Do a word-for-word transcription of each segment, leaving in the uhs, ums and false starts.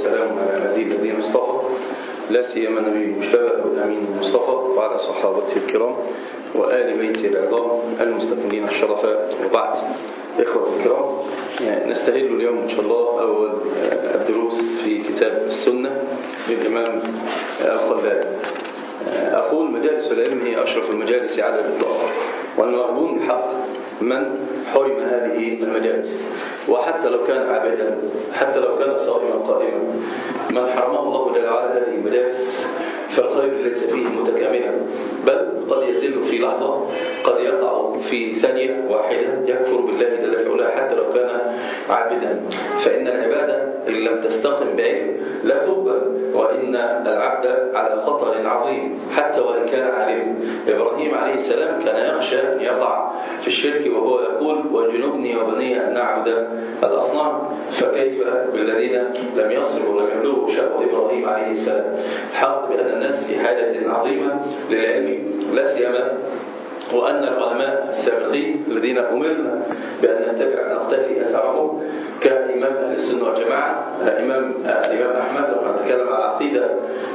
وسلام على الذي الذين اصطفى، لا سيما النبي المجتبى والأمين المصطفى وعلى صحابته الكرام وآل بيته العظام المستكملين الشرفاء. وبعد، إخوة الكرام، نستهل اليوم إن شاء الله أول الدروس في كتاب السنة للإمام الخلال. أقول مجالس العلم هي أشرف المجالس على الإطلاق، والمغبون بحق من حرم هذه المجالس، وحتى لو كان عابدا، حتى لو كان صائما قائما، من حرمه الله جل وعلا هذه المجالس فالخير ليس فيه متكاملا، بل قد يزل في لحظة، قد يقع في ثانية واحدة يكفر بالله جل في علاه حتى لو كان عابدا. فإن العبادة إن لم تستقم بعلم لا تقبل، وإن العبد على خطر عظيم حتى وإن كان عالما. إبراهيم عليه السلام كان يخشى أن يقع في الشرك وهو يقول وجنبني وبني أن نعبد الأصنام، فكيف بالذين لم يصلوا ولم يبلغوا شأن إبراهيم عليه السلام. الحق بأن الناس في حاجة عظيمة للعلم، لا سيما وأن العلماء السابقين الذين أمرنا بأن نتبع نقتفي أثرهم كإمام أهل السنة والجماعة إمام الإمام أحمد، ونتكلم على العقيدة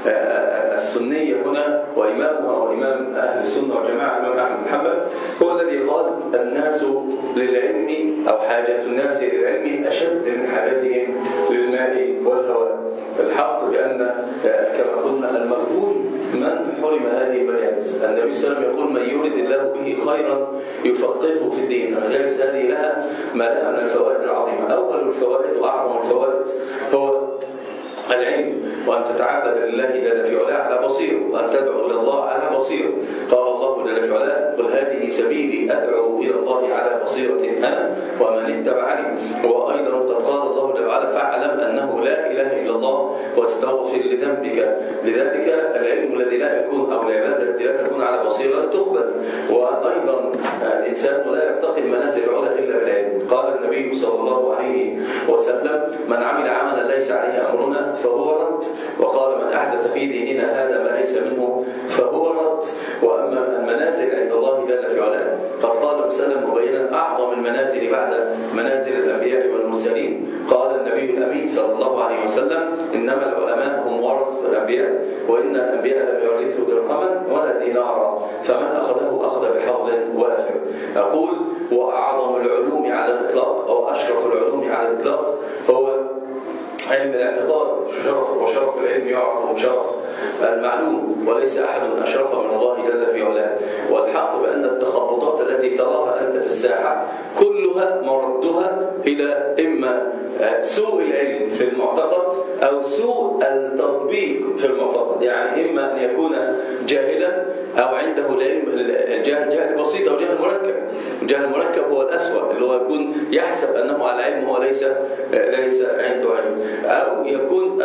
السنية هنا، وإمامها وإمام أهل السنة والجماعة إمام أحمد بن حنبل، هو الذي قال الناس للعلم أو حاجة الناس للعلم أشد من حاجتهم للماء والهواء. الحق بأن كما قلنا المغبون من حرم هذه المجالس. النبي صلى الله عليه وسلم يقول من يرد الله به خيرا يفقهه في الدين. المجالس هذه لها ما لها من الفوائد العظيمة. أول الفوائد وأعظم الفوائد هو العلم، وأن تتعبد لله جل في علاه على بصير، وأن تدعو إلى الله على بصير. قال الله جل في علاه قل هذه سبيلي أدعو إلى الله على بصيرة أنا ومن اتبعني. وأيضا قد قال الله جل وعلا فاعلم أنه لا إله إلا الله واستغفر لذنبك. لذلك العلم الذي لا يكون أو العبادة التي لا تكون على بصيرة لا تقبل. وأيضا الإنسان لا يرتقي المنازل العلى إلا بالعلم. قال النبي صلى الله عليه وسلم من عمل عملا ليس عليه أمرنا فهو رد، وقال من أحدث في ديننا هذا ما ليس منه فهو رد. وأما المنازل عند الله جل في علاه قد قال وسلم مبينا أعظم المنازل بعد منازل الأنبياء والمرسلين. قال النبي الأمين صلى الله عليه وسلم إنما العلماء هم ورثة الأنبياء، وإن الأنبياء لم يورثوا درهما ولا دينارا، فمن أخذه أخذ بحظ وافر. أقول وأعظم العلوم على الإطلاق أو أشرف العلوم على الإطلاق هو علم الاعتقاد. شرف وشرف العلم يعرف شرف المعلوم، وليس أحد أشرف من الله جل في علاه. والحق بأن التخبطات التي تراها أنت في الساحة كلها مردها إلى إما سوء العلم في المعتقد أو سوء التطبيق في المعتقد. يعني إما أن يكون جاهلا أو عنده العلم الجاهل جاهل بسيط أو جاهل مركب. الجاهل المركب هو الأسوأ، اللي هو يكون يحسب أنه على علم هو ليس ليس عنده علم، أو يكون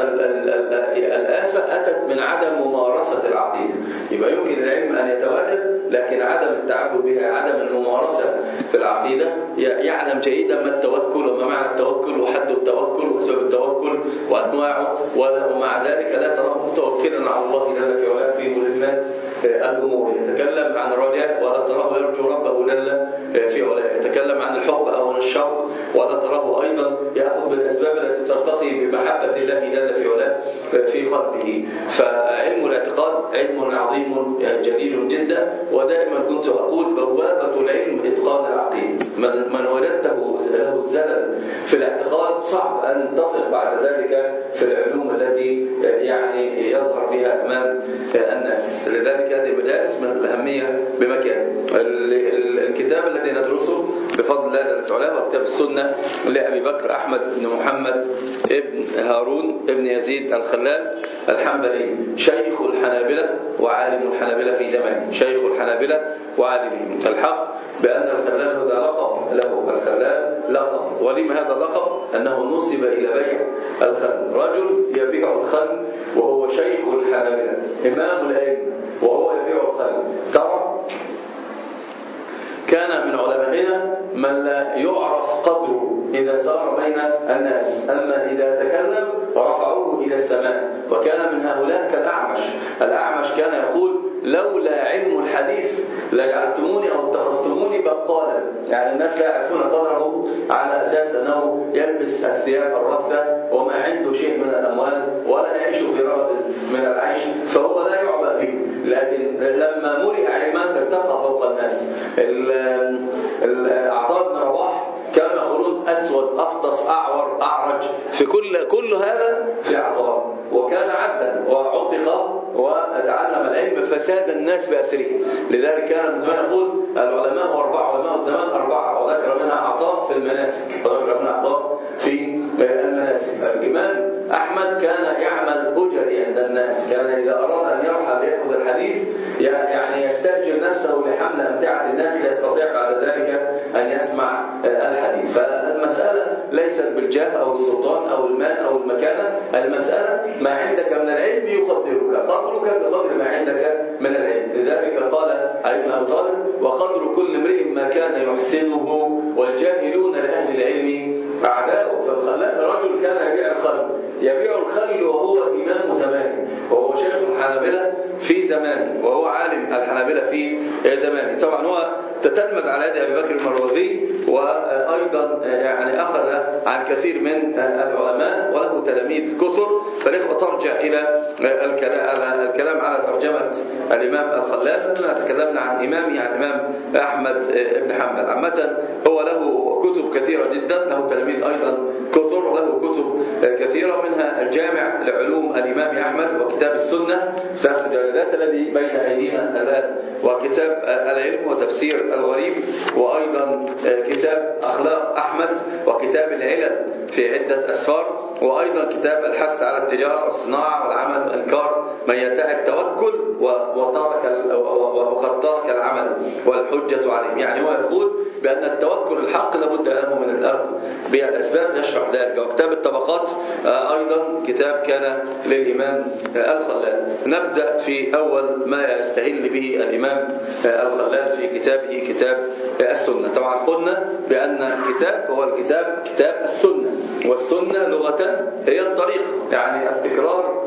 الآفة أتت من عدم ممارسة العقيدة. يبقى يمكن العلم أن يتواجد لكن عدم التعبد بها، عدم الممارسة في العقيدة. يعلم جيدا ما التوكل وما معنى التوكل وحد التوكل وأسباب التوكل وأنواعه، ومع ذلك لا تراه متوكلا على الله جل في علاه في مهمات الأمور. يتكلم عن الرجاء ولا تراه يرجو ربه جل في علاه. يتكلم عن الحب أو عن الشوق ولا تراه أيضا يأخذ بالأسباب التي ترتقي بمحبة الله جل في علاه في قلبه. فعلم الاعتقاد علم عظيم جليل جدا، ودائما كنت أقول بوابة العلم إتقان العقيدة. من, من وجدته له الزلل في الاعتقاد صعب أن تصل بعد ذلك في العلوم التي يعني يظهر بها أمام الناس. لذلك هذه المجالس من الأهمية بمكان. الكتاب الذي ندرسه بفضل الله جل في علاه هو كتاب السنة لأبي بكر أحمد بن محمد ابن هارون ابن يزيد الخلال الحنبلي، شيخ الحنابلة وعالم الحنابلة في زمانه، شيخ الحنابلة وعالمهم. الحق بأن الخلال هذا لقب له، الخلال لقب. ولما هذا اللقب؟ أنه نسب إلى بيع الخل. رجل يبيع الخل وهو شيخ الحنابلة إمام العلم وهو يبيع الخل. ترى كان من علمائنا من لا يعرف قدره إذا سار بين الناس، أما إذا تكلم رفعوه إلى السماء. وكان من هؤلاء كالأعمش. الأعمش كان يقول لولا علم الحديث لجعلتموني أو اتخذتموني بقالا. يعني الناس لا يعرفون قدره على أساس أنه يلبس الثياب الرثة وما عنده شيء من الأموال ولا يعيش في رغد من العيش، فهو لا يعبأ به. لكن لما ملئ علما ارتقى فوق الناس. عطاء بن رباح كان يقولون أسود أفطس أعور أعرج، في كل كل هذا في عطاء، وكان عبدا وعتق وتعلم العلم فساد الناس بأسره. لذلك كان ابن زمان يقول العلماء أربعة، علماء الزمان أربعة، وذكر منها عطاء في المناسك، وذكر منها عطاء في المناسك. الإمام أحمد كان يعمل أجري عند الناس، كان إذا أراد أن يرحل يأخذ الحديث يعني يستأجر نفسه لحمل أمتعة الناس ليستطيع بعد ذلك أن يسمع الحديث. فالمسألة ليست بالجاه أو السلطان أو المال أو المكانة، المسألة ما عندك من العلم يقدرك، قدرك بقدر ما عندك من العلم. لذلك قال علي بن أبي طالب وقدر كل امرئ ما كان يحسنه والجاهلون لأهل العلم أعداؤه. فالخلال رجل كان يبيع الخل، يبيع الخل وهو إمام زمانه، وهو شيخ الحنابلة في زمانه، وهو عالم الحنابلة في زمانه. طبعا هو تتلمذ على يد أبي بكر المروزي، وأيضا يعني أخذ عن كثير من العلماء وله تلاميذ كثر. فالإخوة ترجع إلى الكلام على ترجمة الإمام الخلال، لأننا تكلمنا عن إمامي عن الإمام أحمد بن حنبل. عامة هو له كتب كثيرة جدا، له تلاميذ أيضا كثر، وله كتب كثيرة منها الجامع لعلوم الإمام أحمد، وكتاب السنة ثلاث مجلدات الذي بين أيدينا الآن، وكتاب العلم وتفسير الغريب، وأيضا كتاب أخلاق أحمد، وكتاب العلل في عدة أسفار، وأيضا كتاب الحث على التجارة والصناعة والعمل وإنكار من يدعي التوكل وترك وقد ترك العمل والحجة عليه. يعني هو يقول بأن التوكل الحق لابد له من الأخذ بالأسباب، يشرح ذلك. وكتاب الطبقات أيضا كتاب كان للإمام الخلال. نبدأ في أول ما يستهل به الإمام الخلال في كتابه كتاب السنة. طبعا قلنا بأن الكتاب هو الكتاب كتاب السنة، والسنة لغة هي الطريقة، يعني التكرار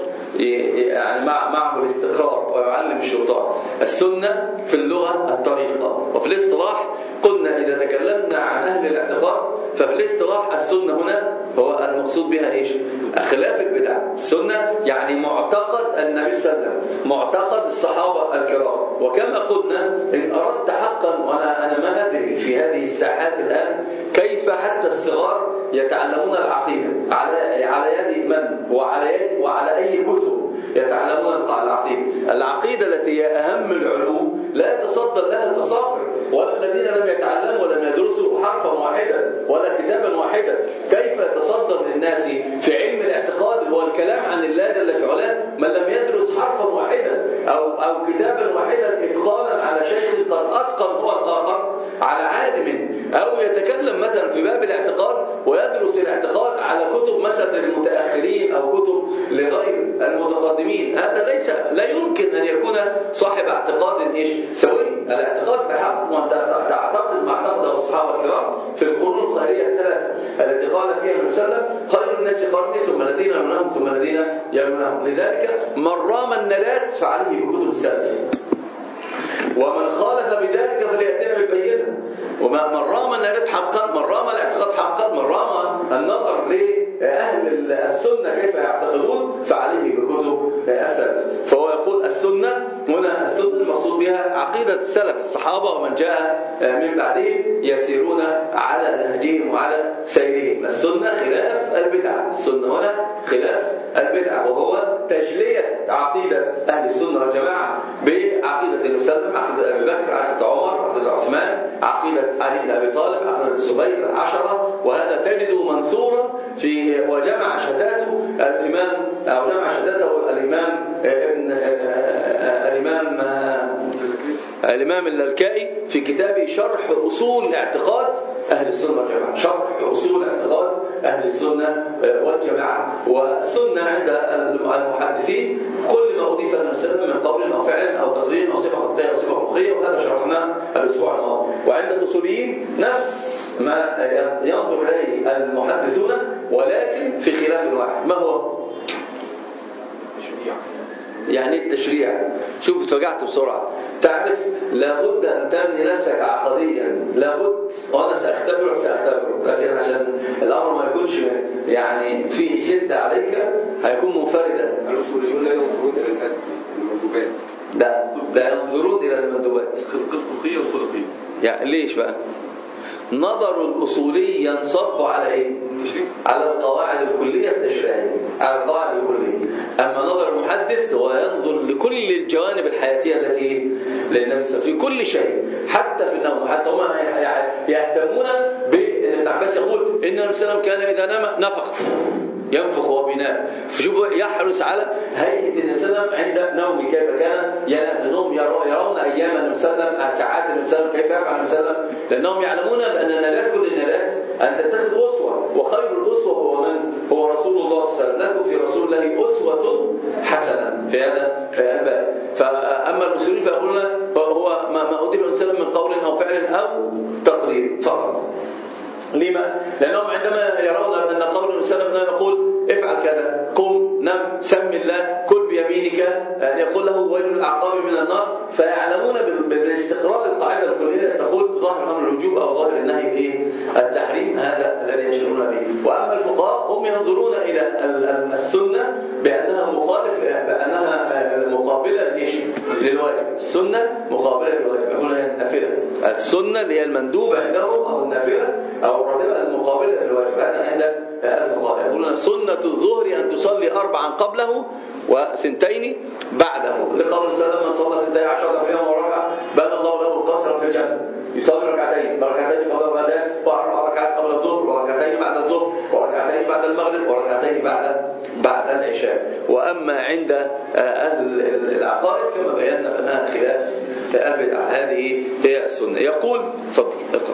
يعني معه الاستقرار ويعلم الشطار. السنة في اللغة الطريقة، وفي الاصطلاح قلنا إذا تكلمنا عن أهل الاعتقاد ففي الاصطلاح السنة هنا هو المقصود بها إيش؟ خلاف البدع. السنة يعني معتقد النبي صلى الله عليه وسلم، معتقد الصحابة الكرام. وكما قلنا إن أردت حقا، وأنا أنا ما أدري في هذه الساحات الآن كيف حتى الصغار يتعلمون العقيدة على على يد من وعلى يد وعلى أي كتب يتعلمون العقيدة. العقيدة التي هي أهم العلوم لا يتصدر لها الأصابع، ولا الذين لم يتعلموا ولم يدرسوا حرفا واحدا ولا كتابا واحدا. كيف يتصدر للناس في علم الاعتقاد هو الكلام عن الله جل في علاه من لم يدرس حرفا واحدا أو أو كتابا واحدا إتقانا على شيخ قد أتقن هو الآخر على عالم، أو يتكلم مثلا في باب الاعتقاد ويدرس الاعتقاد على كتب مثلا للمتأخرين أو كتب لغير المتقدمين. هذا ليس لا يمكن أن يكون صاحب اعتقاد إيش سوي. الاعتقاد بحق وأنت تعتقد ما اعتقده الصحابة الكرام في القرون الخيرية الثلاثة التي قال فيها النبي صلى الله عليه وسلم خير الناس قرني ثم الذين يلونهم ثم الذين يلونهم. لذلك من رام النلات فعليه بكتب السلف، ومن خالف بذلك فليأتينا بالبينة. ومن رام النلات حقا، من رام الاعتقاد حقا، من رام النظر لأهل السنة كيف يعتقدون فعليه بكتب السلف. فهو يقول السنة هنا السنة المقصود بها عقيدة السلف الصحابة ومن جاء من بعدهم يسيرون على نهجهم وعلى سيرهم. السنة خلاف البدعة، السنة هنا خلاف البدعة، وهو تجلية عقيدة أهل السنة والجماعة بعقيدة النبي صلى الله عليه وسلم، عقيدة أبي بكر، عقيدة عمر، عقيدة عثمان، عقيدة علي بن أبي طالب، عقيدة الزبير العشرة. وهذا تجده منصورا في وجمع شتاته الإمام أو جمع شتاته الإمام ابن الإمام الإمام اللالكائي في كتابه شرح أصول اعتقاد أهل السنة والجماعة، شرح أصول اعتقاد أهل السنة والجماعة. والسنة عند المحدثين كل ما أضيف لنا السنة من قول أو فعل أو تقرير أو صفة خطية أو صفة خلقية، وهذا شرحناه الأسبوع الماضي. وعند الأصوليين نفس ما ينظر إليه المحدثون ولكن في خلاف واحد. ما هو؟ يعني التشريع. شوف اتوجعت بسرعة. تعرف لابد أن تبني نفسك عقديا، لابد. وأنا سأختبرك سأختبرك لكن عشان الأمر ما يكونش يعني فيه شدة عليك هيكون منفردا. الأصوليون لا ينظرون إلى المندوبات، لا لا ينظرون إلى المندوبات الخلقية والخلقية. يعني ليش بقى؟ نظر الأصولي ينصب على إيه؟ على القواعد الكلية التشريعية، على القواعد الكلية. أما نظر المحدث هو ينظر لكل الجوانب الحياتية التي للنبي في كل شيء، حتى في النوم. حتى هم يهتمون بأن ابن عباس يقول إن النبي صلى الله عليه وسلم كان إذا نام نفخ، ينفخ وبينام. فشوفوا يحرص على هيئة النبي صلى الله عليه وسلم عند نومه كيف كان ينام. لأنهم يرون أيام النبي صلى الله عليه وسلم، ساعات النبي صلى الله عليه وسلم كيف يفعل النبي صلى الله عليه وسلم، لأنهم يعلمون بأن النبات كل النبات أن تتخذ أسوة، وخير الأسوة هو من؟ هو رسول الله صلى الله عليه وسلم. لكم في رسول الله أسوة حسنة في هذا الباب. فأما المسلمين فيقولون هو ما أدرك النبي صلى الله عليه وسلم من قول أو فعل أو تقرير فقط. لما؟ لأنهم عندما يرون أن قول النبي صلى الله عليه وسلم يقول افعل كذا، قم، نم، سم الله، كل بيمينك، يقول له ويل الأعقاب من النار، فيعلمون بالاستقراء القاعدة الكلية تقول ظاهر الأمر الوجوب أو ظاهر النهي إيه؟ التحريم. هذا الذي يشيرون به. وأما الفقهاء هم ينظرون إلى السنة بأنها مخالف، بأنها مقابلة للواجب. السنة مقابلة للواجب، يقولون النافلة. السنة اللي هي المندوبة عندهم أو النافلة أو الراتبة المقابلة للواجب. هذا عند الفقهاء يقولون سنة الظهر أن تصلي أربعا قبله وثنتين بعده، لقول صلى الله عليه وسلم من صلى ثنتي عشرة في يوم وركعة بنى الله له القصر في الجنة. يصلي ركعتين، ركعتين قبل الغداء، وأربع ركعات قبل الظهر، وركعتين بعد الظهر، وركعتين بعد المغرب، وركعتين بعد بعد العشاء. وأما عند أهل العقائد كما بينا فإنها خلاف البدع. هذه هي السنة. يقول تفضل اقرأ.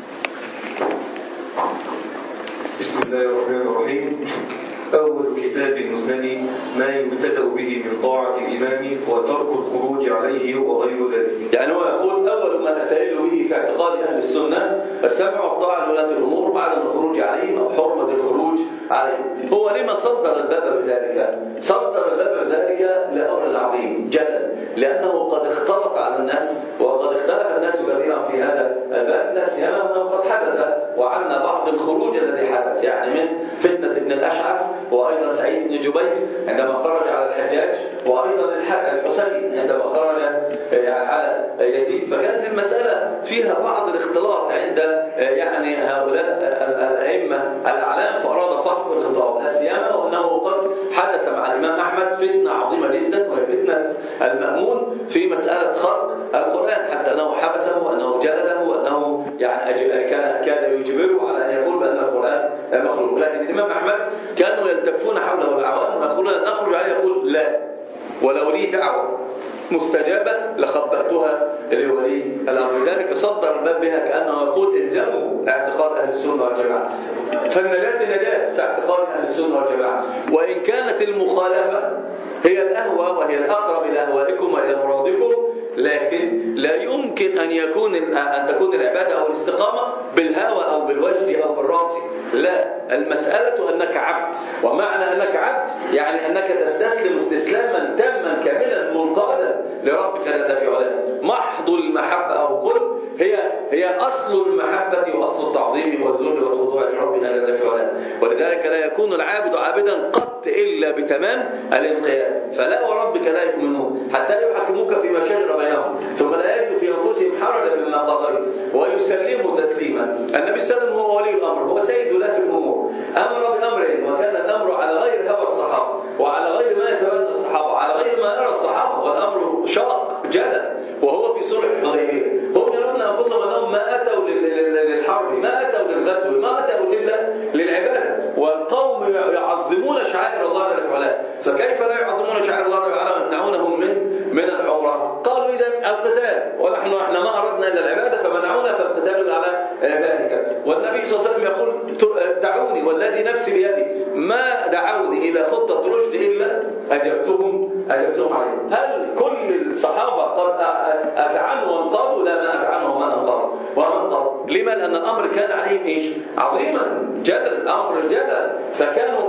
بسم الله الرحمن الرحيم. أول كتاب مسند ما يبتدأ به من طاعة الإمام وترك الخروج عليه وغير ذلك. يعني هو يقول أول ما أستهل به في اعتقاد أهل السنة السمع والطاعة لولاة الأمور بعد الخروج عليهم أو حرمة الخروج عليهم. هو لما صدر الباب بذلك؟ صدر الباب بذلك لأمر عظيم جدا، لأنه قد اختلط على الناس وقد اختلف الناس كثيرا في هذا الباب، لا سيما أنه قد حدث وعنا بعض الخروج الذي حدث، يعني من فتنة ابن الأشعث، وأيضا سعيد بن جبير عندما خرج على الحجاج، وأيضا الحسين عندما خرج على يزيد. فكانت المسألة فيها بعض الاختلاط عند يعني هؤلاء الأئمة الأعلام، فأراد فصل الخطاب، لا سيما وأنه قد حدث مع الإمام أحمد فتنة عظيمة جدا، وهي فتنة المأمون في مسألة خلق القرآن، حتى أنه حبسه وأنه جلده وأنه يعني كان كان يجبره على أن يقول بأن القرآن مخلوق. لكن الإمام أحمد كانوا يلتفون حوله العوام ويقولون نخرج عليه، يقول لا، ولو لي دعوة مستجابة لخبأتها لولي الأمر. لذلك صدر الباب بها كأنه يقول الزموا اعتقاد أهل السنة والجماعة، فالنجاة نجاة في اعتقاد أهل السنة والجماعة. وإن كانت المخالفة هي الأهوى وهي الأقرب إلى أهوائكم وإلى مرادكم، لكن لا يمكن أن يكون أن تكون العبادة أو الاستقامة بالهوى أو بالوجد أو بالرأس. لا، المسألة أنك عبد، ومعنى أنك عبد يعني أنك تستسلم استسلاما تاما كاملا منقادا لربك جل في علاه. محض المحبة أو قل هي هي أصل المحبة وأصل التعظيم والذل والخضوع لربنا جل في علاه. ولذلك لا يكون العابد عابدا قط إلا بتمام الانقياد. فلا وربك لا يؤمنون حتى يحكموك فيما شجر بينهم ثم لا يجدوا في أنفسهم حرجا مما قضيت ويسلموا تسليما. النبي صلى الله عليه وسلم هو ولي الأمر، هو سيد ولاة الأمور، أمر بأمرين وكان الأمر على غير هوى الصحابة وعلى غير ما يتبنى الصحابة وعلى غير ما يرى الصحابة، والأمر شاق جدا. وهو في صلح الحديبية هم يرون أنفسهم أنهم ما أتوا للحرب، ما أتوا للغزو، ما أتوا إلا للعبادة، والقوم يعظمون شعائر الله جل وعلا. فكيف لا يعظمون شعائر الله جل وعلا ويمنعونهم من من العمرة؟ قالوا إذا القتال، ونحن احنا ما أردنا إلا العبادة فمنعونا، فالقتال على ذلك. والنبي صلى الله عليه وسلم يقول دعوني والذي نفسي بيدي ما دعوني إلى خطة رشد إلا أجبتهم أجبتهم عليه. هل كل الصحابة قد أذعنوا وانقادوا؟ لا، ما أذعنوا وما انقادوا وانقادوا. لما؟ لأن الأمر كان عليهم إيش؟ عظيما جدل، أمر جدل، فكانوا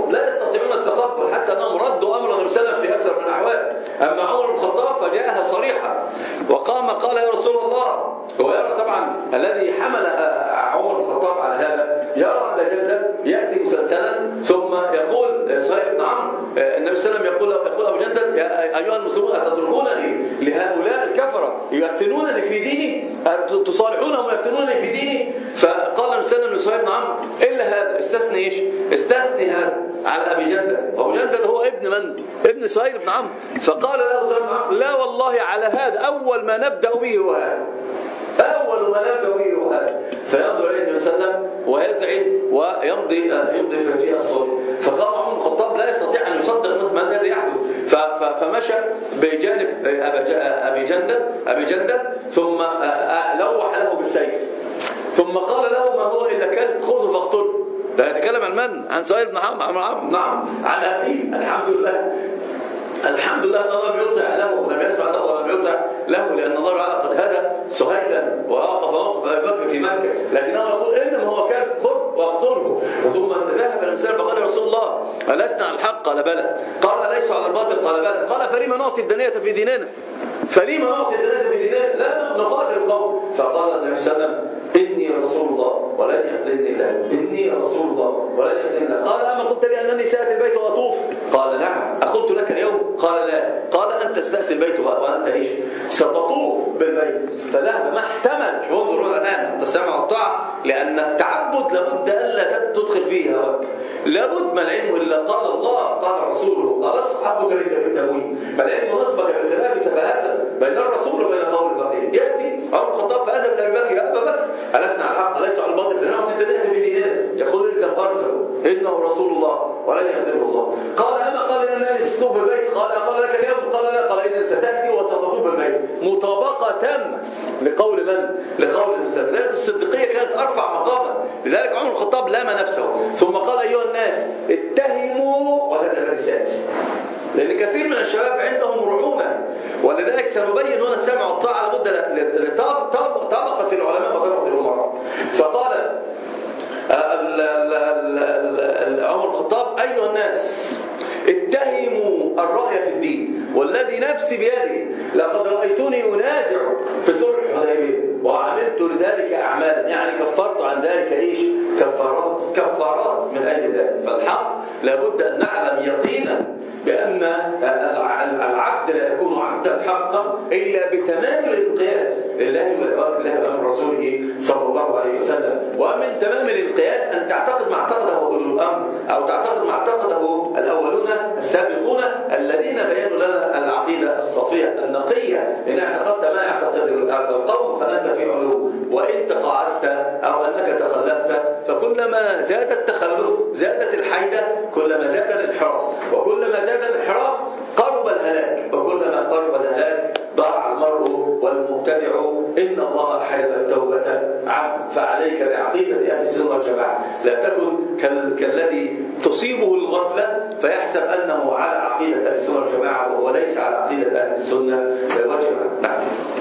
منهم لا يستطيعون التقبل، حتى أنهم ردوا أمر النبي صلى الله عليه وسلم في أكثر من الأحوال. أما عمر بن الخطاب فجاءها صريحة وقام قال يا رسول الله. هو يرى طبعا الذي حمل عمر بن الخطاب على هذا يرى أبا جندل يأتي مسلسلا ثم يقول صهيب بن عمرو، النبي صلى الله عليه وسلم يقول يقول أبو جندل يا أيها المسلمون أتتركونني لهؤلاء الكفرة يفتنونني في ديني، تصالحونهم ويفتنونني في ديني؟ فقال النبي صلى الله عليه وسلم لصهيب بن عمرو إلا هذا، استثني إيش؟ استثني هذا على أبي جندل. وأبو جندل هو ابن من؟ ابن سهيل بن عمرو. فقال له صهيب بن عمرو لا والله على هذا أول ما نبدأ به هو هذا، أول ما نبدأ به هو هذا. فينظر إليه النبي صلى الله عليه وسلم ويذعن ويمضي يمضي في الصلح. فقام عمر بن الخطاب لا يستطيع أن يصدق مثل ما الذي يحدث، فمشى بجانب أبي جندل أبي جندل ثم لوح له بالسيف، ثم قال له ما هو إلا كلب خذه فاقتله. ده يتكلم عن من؟ عن سهيل بن عمرو، نعم، عن أبيه. الحمد لله الحمد لله أن الله لم يطع له ولم يسمع له ولم يطع له، لأن الله تعالى قد هدى سهيلا ووقف موقف أبي بكر في مكة، لكنه يقول إنما هو كلب خذ واقتله. ثم ذهب الإنسان فقال يا رسول الله ألسنا على الحق؟ قال بلى. قال أليس على الباطل؟ قال بلى. قال فلما نعطي الدنية في ديننا؟ فلما نعطي الدنية في ديننا؟ لا نقاتل القوم. فقال النبي صلى الله عليه وسلم إني رسول الله ولن يخذلني الله، إني رسول الله ولن يخذلني الله. قال أما قلت لي أنني سأتي البيت وأطوف؟ قال نعم. أقلت لك اليوم؟ قال لا. قال أنت ستأتي البيت وأنت إيش؟ ستطوف بالبيت. فذهب ما احتمل. انظروا الآن التسامع والطاعة، لأن التعبد لابد ألا تدخل فيه هواك، لابد ما العلم إلا قال الله قال رسوله. قال صحابك ليس بالتأويل، بل العلم نصبك بخلاف سفاهة بين الرسول وبين قول البقية. يأتي عمر بن الخطاب فأذهب إلى أبي بكر يا أبا بكر ألسنا على الحق ليس على الباطل فنعطي الدنيا في ديننا؟ يقول لك أرثر إنه رسول الله ولن يخذله الله. قال أما قال أنني ستطوف بالبيت؟ قال أقول لك اليوم؟ قال لا. قال إذا ستأتي وستطوف بالبيت. مطابقة تامة لقول من؟ لقول المسلم. لذلك الصديقية كانت أرفع مقاما. لذلك عمر بن الخطاب لام نفسه ثم قال أيها الناس اتهموا، وهذا الذي سيأتي، لأن كثير من الشباب عندهم رعونة، ولذلك سنبين هنا السمع والطاعة لابد لطبقة العلماء وطبقة الأمراء. فقال عمر بن الخطاب أيها الناس اتهموا الرأي في الدين والذي نفسي بيده لقد رأيتني أنازع في صلح الحديبية وعملت لذلك أعمالا، يعني كفرت عن ذلك إيش؟ كفارات كفارات من أجل ذلك. فالحق لابد أن نعلم يقينا بأن العبد لا يكون عبدا حقا إلا بتمام الانقياد لله ولله وأمر رسوله صلى الله عليه وسلم. ومن تمام الانقياد أن تعتقد ما اعتقده أولو الأمر، أو تعتقد ما اعتقده الأولون السابقون الذين بينوا لنا العقيدة الصافية النقية. إن اعتقدت ما يعتقد القوم فأنت في علو، وإن تقاعست أو أنك تخلفت فكلما زاد التخلف زادت الحيدة، كلما زاد الانحراف، وكلما زاد الانحراف قرب الهلاك، وكلما قرب الهلاك ضاع المرء والمبتدع. إن الله حجب التوبة عنه. فعليك بعقيدة أهل السنة والجماعة، لا تكن كالذي تصيبه الغفلة فيحسب أنه على عقيدة أهل السنة والجماعة وهو ليس على عقيدة أهل السنة والجماعة. نعم.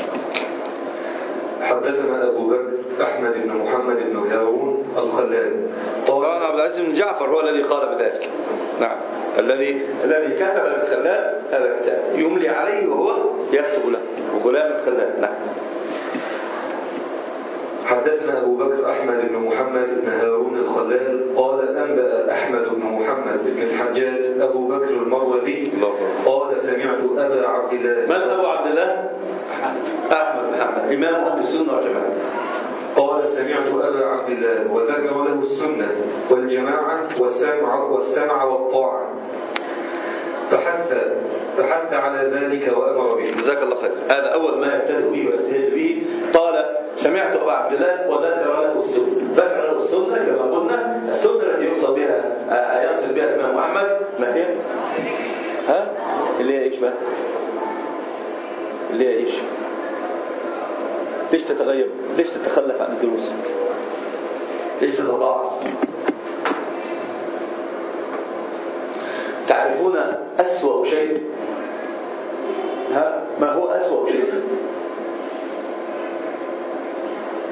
حدثنا أبو بكر أحمد بن محمد بن هارون الخلال قال عبد العزيز بن جعفر هو الذي قال بذلك. نعم. الذي الذي كتب الخلال هذا كتاب يملي عليه وهو يكتب له، وغلام الخلال. نعم. حدثنا أبو بكر أحمد بن محمد بن هارون الخلال قال أنبأ أحمد بن محمد بن الحجاج أبو بكر المروزي قال سمعت أبا عبد الله. من أبو عبد الله؟ أحمد بن محمد إمام أهل السنة والجماعة. قال سمعت أبا عبد الله وذكر له السنة والجماعة والسمع والسمع والطاعة فحث فحث على ذلك وأمر به. جزاك الله خير. هذا أول ما يبتدئ به ويستهل به. قال سمعت أبا عبد الله وذكر له السنة. ذكر له السنة كما قلنا السنة التي يقصد بها يقصد بها الإمام أحمد ما هي؟ ها؟ اللي هي إيش بقى؟ اللي هي إيش؟ ليش تتغيب؟ ليش تتخلف عن الدروس؟ ليش تتضاعف؟ تعرفون أسوأ شيء؟ ها؟ ما هو أسوأ شيء؟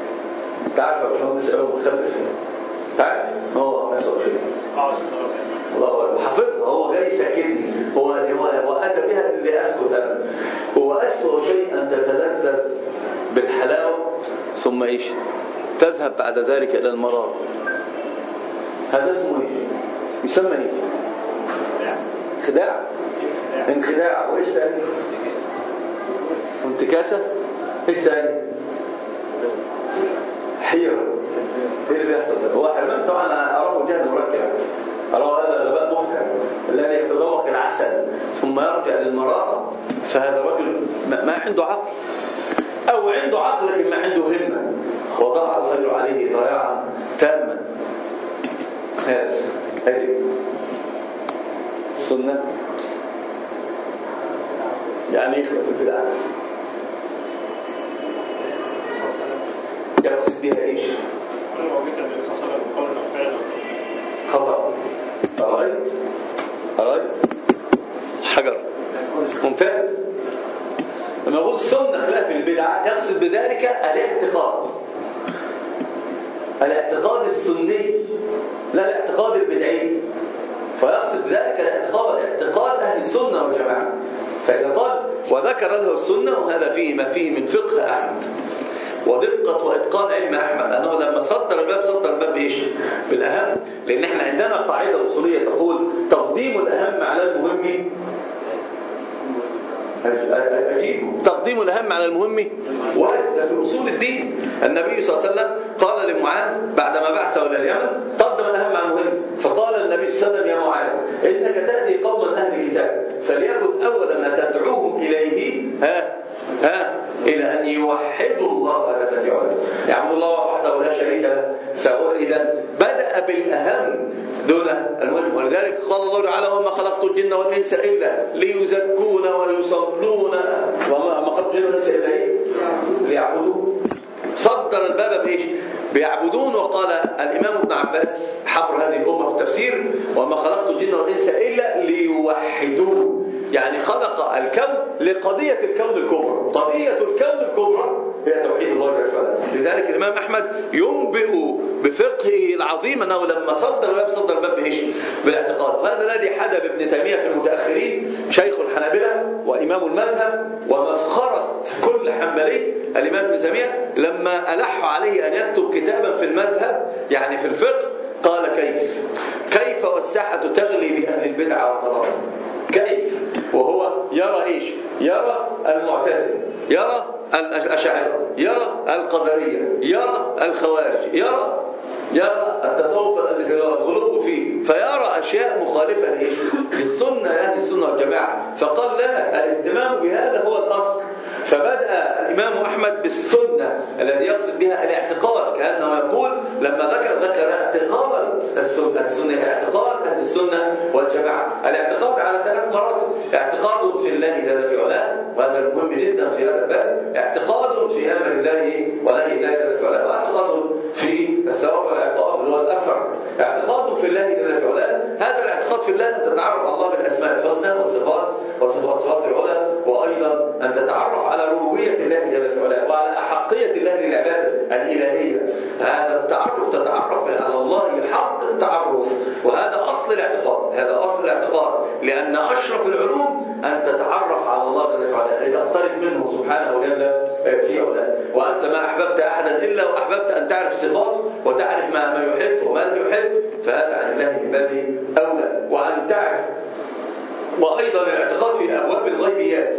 تعرف يا باشمهندس أبو متخلف؟ تعرف ما هو أسوأ شيء؟ الله حافظها، هو جاي ساكنني، هو هو اتى بها لاسكت انا. هو اسوء شيء ان تتلذذ بالحلاوه ثم ايش؟ تذهب بعد ذلك الى المرار. هذا اسمه ايش؟ يسمى ايه؟ خداع، انخداع. وايش ثاني؟ وانتكاسه. ايش ثاني؟ حيره. ايه اللي بيحصل ده؟ هو حرمان طبعا انا اراه جهل مركب، اراه هذا غباء محكم الذي يتذوق العسل ثم يرجع للمراره، فهذا رجل ما عنده عقل، او عنده عقل لكن ما عنده همه، وضاع الخير عليه ضياعا تاما. هذا هذه السنه يعني يخلق البدعه، يقصد بها ايش؟ خطأ. أرأيت؟ أرأيت؟ حجر. ممتاز. لما يقول السنة خلاف البدعة يقصد بذلك الاعتقاد، الاعتقاد السني لا الاعتقاد البدعي، فيقصد بذلك الاعتقاد اعتقاد أهل السنة والجماعة. فإذا قال وذكر له السنة، وهذا فيه ما فيه من فقه أحمد ودقة وإتقان علم أحمد، أنه لما صدر الباب صدر الباب إيش؟ بالأهم، لأن إحنا عندنا قاعدة أصولية تقول تقديم الأهم على المهم. أجيب تقديم الأهم على المهم وارد في أصول الدين. النبي صلى الله عليه وسلم قال لمعاذ بعدما بعثه إلى اليمن قدم الأهم على المهم، فقال النبي صلى الله عليه وسلم يا معاذ إنك تأتي قوما أهل الكتاب فليكن أول ما تدعوهم إليه ها ها إلى أن يوحدوا الله جل وعلا، يعبدوا الله وحده ولا شريك له. فإذا بدأ بالأهم دون المهم، ولذلك قال الله تعالى وما خلقت الجن والإنس إلا ليزكون ويصلون، وما خلقت الجن والإنس إلا إيه؟ ليعبدوا. صدر الباب بإيش؟ بيعبدون. وقال الإمام ابن عباس حبر هذه الأمة في التفسير وما خلقت الجن والإنس إلا ليوحدون، يعني خلق الكون لقضية الكون الكبرى. قضية الكون الكبرى هي توحيد الله جل وعلا. لذلك الإمام أحمد ينبئ بفقهه العظيم أنه لما صدر الباب صدر الباب بإيش؟ بالاعتقاد. وهذا الذي حدث ابن تيمية في المتأخرين، شيخ الحنابلة وإمام المذهب ومفخرة كل حنبلي الإمام ابن تيمية، لما ألح عليه أن يكتب كتابا في المذهب يعني في الفقه قال كيف كيف والساحة تغلي بأهل البدع والضلال. كيف وهو يرى إيش؟ يرى المعتزلة، يرى الأشاعرة، يرى القدرية، يرى الخوارج، يرى يرى التصوف الغلو فيه، فيرى أشياء مخالفة للسنة أهل السنة والجماعة. فقال لا، الاهتمام بهذا هو الأصل. فبدأ الإمام أحمد بالسنة الذي يقصد بها الاعتقاد، كأنه يقول لما ذكر ذكر اعتقاد السنة, السنة اعتقاد أهل السنة والجماعة. الاعتقاد على ثلاث مراتب: اعتقاد في الله جل في علاه، وهذا المهم جدا في هذا الباب، اعتقاد في أمر الله ونهي الله جل في علاه، واعتقاد في الثواب والعقاب اللي هو الأثر. اعتقاد في الله جل في علاه، هذا الاعتقاد في الله أن تتعرف على الله بالأسماء الحسنى والصفات والصفات العلى، وأيضا أن تتعرف على ربوبية الله جل في علاه وعلى أحقية الله للعبادة الإلهية. هذا التعرف تتعرف على الله حق التعرف، وهذا أصل الاعتقاد، هذا أصل الاعتقاد، لأن أشرف العلوم أن تتعرف على الله جل في علاه، لتقترب منه سبحانه وجل في علاه. وأنت ما أحببت أحدا إلا وأحببت أن تعرف صفاته وتعرف ما ما يحب وما لا يحب، فهذا عن الله من باب أولى. وأن تعرف وأيضا الاعتقاد في أبواب الغيبيات،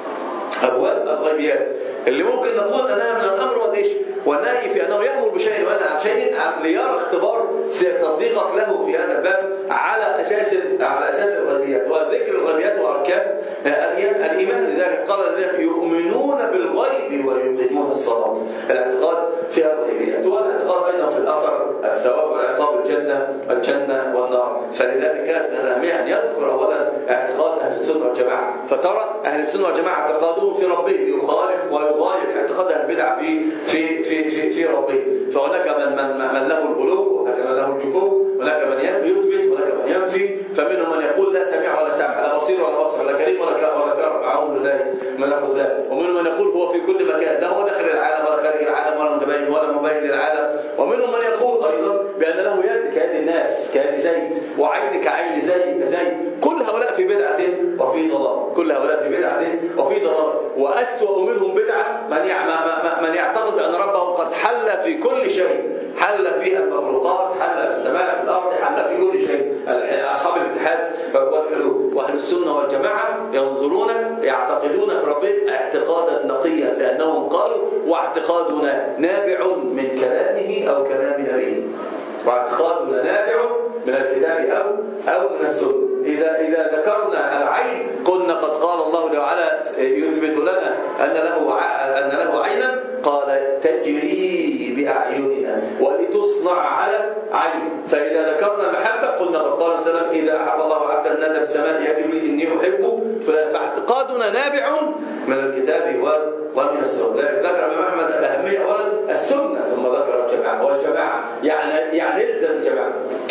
أبواب الغيبيات اللي ممكن نقول أنها من الأمر والإيش والنهي، في أنه يأمر بشيء وينهى عن شيء ليرى اختبار تصديقك له في هذا الباب على أساس على أساس الغيبيات. وذكر الغيبيات وأركان الإيمان. لذلك قال الذين يؤمنون بالغيب ويقيمون الصلاة، الاعتقاد في الغيبيات. والاعتقاد أيضا في الأثر، الثواب والعقاب، الجنة الجنة والنار. فلذلك كانت من الأهمية أن يذكر أولا اعتقاد أهل السنة والجماعة. فترى أهل السنة والجماعة اعتقادهم في ربهم يخالف ويضايق اعتقاد أهل البدع في في في في, في ربهم. فهناك من من من له الغلو، وهناك من له الجفو، هناك من يثبت، وهناك من ينفي. فمنهم من يقول لا سميع ولا سمع، لا بصير ولا بصر، لا كريم ولا ولا كرم، أعوذ بالله من الخذلان. ومنهم من يقول هو في كل مكان، لا هو داخل العالم ولا خارج العالم ولا متبين ولا مبين للعالم. ومنهم من يقول أيضا بأن له يد كيد الناس كيد زيد، وعين كعين زيد زيد، كل هؤلاء في بدعة وفي ضلال، كل هؤلاء في بدعة وفي ضلال. وأسوأ منهم بدعة من من يعتقد أن ربه قد حل في كل شيء، حل في المخلوقات، حل في السماء، في الأرض، حل في كل شيء. أصحاب الاتحاد والحلول وأهل السنة والجماعة ينظرون يعتقدون في ربهم اعتقادا نقيا، لأنهم قالوا واعتقادنا نابع من كلامه أو كلام نبيه، واعتقادنا نابع من الكتاب أو أو من السنة. إذا إذا ذكرنا العين قلنا قد قال الله تعالى يثبت لنا أن له أن له عينا، قال تجري بأعيننا ولتصنع على عين. فإذا ذكرنا المحبة قلنا قد قال صلى الله عليه وسلم إذا أحب الله عبدا نادى في السماء يا جبريل إني أحبه. فاعتقادنا نابع من الكتاب ومن السنة. ذكر الإمام أحمد الأهمية أولا السنة، ثم ذكر الجماعة، والجماعة يعني يعني يلزم الجماعة.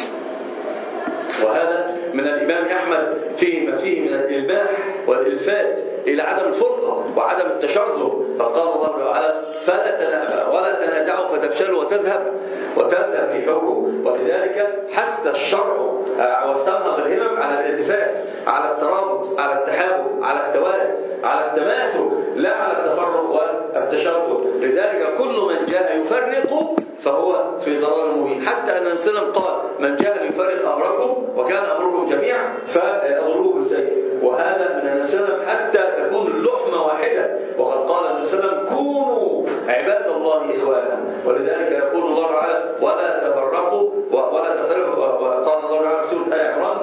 وهذا من الإمام أحمد فيه ما فيه من الإلباح والإلفات إلى عدم الفرقة وعدم التشرذم. فقال الله تعالى فلا ولا تنازعوا فتفشلوا وتذهب وتذهب ريحكم. ولذلك حث الشرع واستنهض الهمم على الالتفاف، على الترابط، على التحابب، على التواد، على التماسك، لا على التفرق والتشرذم. لذلك كل من جاء يفرق فهو في ضلال مبين. حتى أن النبي قال من جاء يفرق أمركم وكان أمركم جميعا فاضربوه بالسيف. وهذا من النبي حتى تكون اللحمة واحدة. وقد قال النبي صلى الله عليه وسلم كونوا عباد الله إخوانا. ولذلك يقول الله تعالى ولا تفرقوا ولا تختلفوا. وقال الله تعالى في سورة آل عمران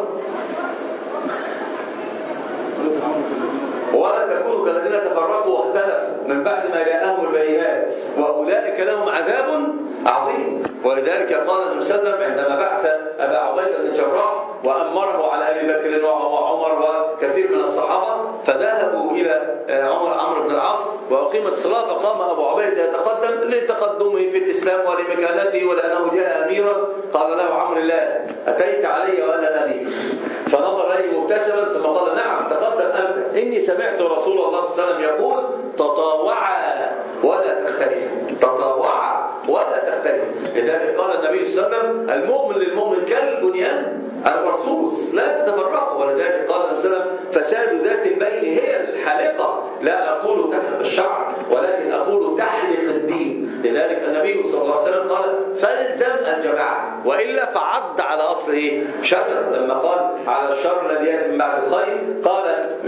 ولا تكونوا كالذين تفرقوا واختلفوا من بعد ما جاءهم البينات وأولئك لهم عذاب عظيم. ولذلك قال النبي صلى الله عليه وسلم عندما بعث أبا عبيدة بن الجراح وأمره على أبي بكر وعمر وكثير من الصحابة، فذهبوا إلى عمر عمرو بن العاص وأقيمت الصلاة، فقام أبو عبيدة يتقدم لتقدمه في الإسلام ولمكانته ولأنه جاء أميرا. قال له عمرو الله أتيت علي وأنا أمير؟ فنظر إليه مبتسما ثم قال نعم تقدم أنت، إني سمعت رسول الله صلى الله عليه وسلم يقول تطاوعا ولا تختلفوا، تطاوعا ولا تختلفوا. لذلك قال النبي صلى الله عليه وسلم المؤمن للمؤمن كالبنيان المرصوص لا تتفرقوا. ولذلك قال النبي صلى الله عليه وسلم فساد ذات البين هي الحالقة، لا أقول تحلق الشعر ولكن أقول تحلق الدين. لذلك النبي صلى الله عليه وسلم قال فالزم الجماعة وإلا فعض على أصله شجر. لما قال على الشر الذي يأتي من بعد الخير قال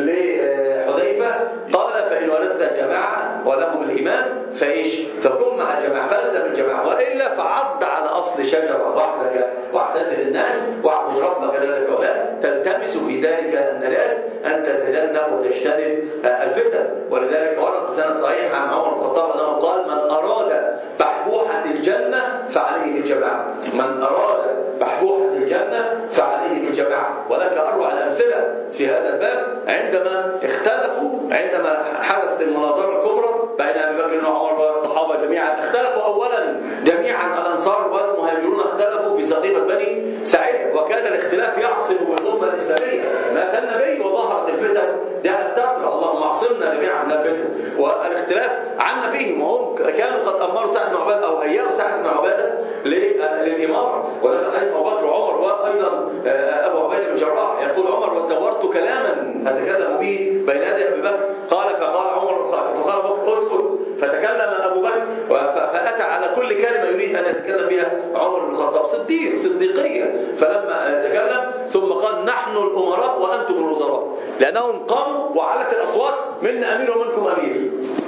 لحذيفة قال فإن ولدت الجماعة ولهم الإيمان فإيش فكن مع الجماعة فالزم الجماعة وإلا فعض على أصل شجرة وحدك واعتزل الناس واعبد ربك جل وعلا. تلتمس في ذلك النجاة أن تتجنب وتجتنب الفتن. ولذلك ورد بسند صحيح عن عمر بن الخطاب أنه قال من أراد بحبوحة الجنة فعليه بالجماعة، من أراد بحبوحة الجنة فعليه بالجماعة. ولك أروع الأمثلة في هذا الباب عندما اختلفوا عندما حدثت المناظرة الكبرى بين أبي بكر وعمر والصحابة جميعا. اختلفوا أولا جميعا الأنصار والمهاجرون اختلفوا في سقيفة بني سعيد، وكان الاختلاف يعصم بالأمة الإسلامية. مات النبي وظهرت الفتن دعت تترى اللهم اعصمنا جميعا من الفتن. والاختلاف عنا فيهم، وهم كانوا قد أمروا سعد بن عبادة أو هيئوا سعد بن عبادة للإمارة، ودخل عليهم أبو بكر وعمر وأيضا أبو عبيدة بن الجراح. يقول عمر وزورت كلاما أتكلم به بين يدي أبي بكر قال فقال عمر فقال أبو بكر اسكت، فتكلم أبو بكر فأتى على كل كلمة يريد أن يتكلم بها عمر بن الخطاب صديق صديقية. فلما تكلم ثم قال نحن الأمراء وأنتم الوزراء، لأنهم قاموا وعلت الأصوات منا أمير ومنكم أمير،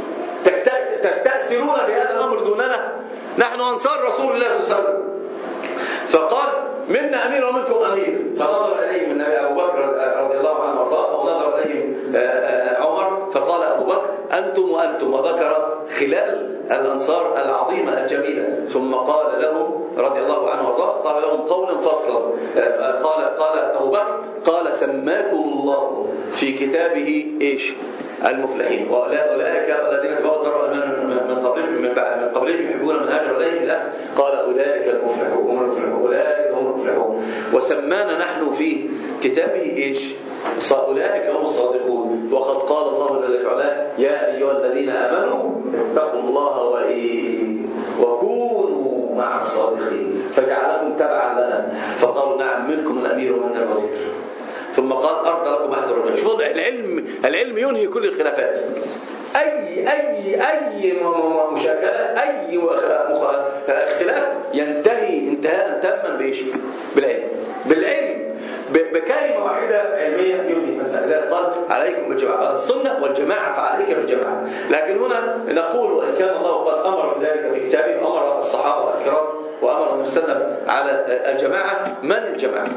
تستأثرون بهذا الأمر دوننا، نحن أنصار رسول الله صلى الله عليه وسلم. فقال منا أمير ومنكم أمير. فنظر إليهم النبي أبو بكر رضي الله عنه وارضاه ونظر إليهم عمر فقال أبو بكر أنتم وأنتم، وذكر خلال الأنصار العظيمة الجميلة. ثم قال لهم رضي الله عنه وارضاه قال لهم قولا فصلا قال قال أبو بكر قال سماكم الله في كتابه إيش المفلحين، وأولئك الذين تبعوا الضر من قبلهم من قبلهم يحبون من هاجر إليهم. لا قال أولئك المفلحون، أولئك هم المفلحون. وسمانا نحن في كتابه إيش أولئك هم الصادقون. وقد قال الله جل وعلا يا أيها الذين آمنوا اتقوا الله وكونوا مع مع الصادقين فجعلكم تبعا لنا. فقالوا نعم منكم الأمير ومنا الوزير. ثم قال أرض لكم أحد الرجل. شوفوا العلم، العلم ينهي كل الخلافات. أي أي أي مشاكلة، أي اختلاف ينتهي انتهاء تاما بإيش؟ بالعلم. بالعلم بكلمة واحدة علمية ينهي مسألة. لذلك قال عليكم بالجماعة، قال السنة والجماعة فعليك بالجماعة. لكن هنا نقول وإن كان الله قد أمر بذلك في كتابه، أمر الصحابة الكرام وأمر النبي صلى الله عليه وسلم على الجماعة. من الجماعة؟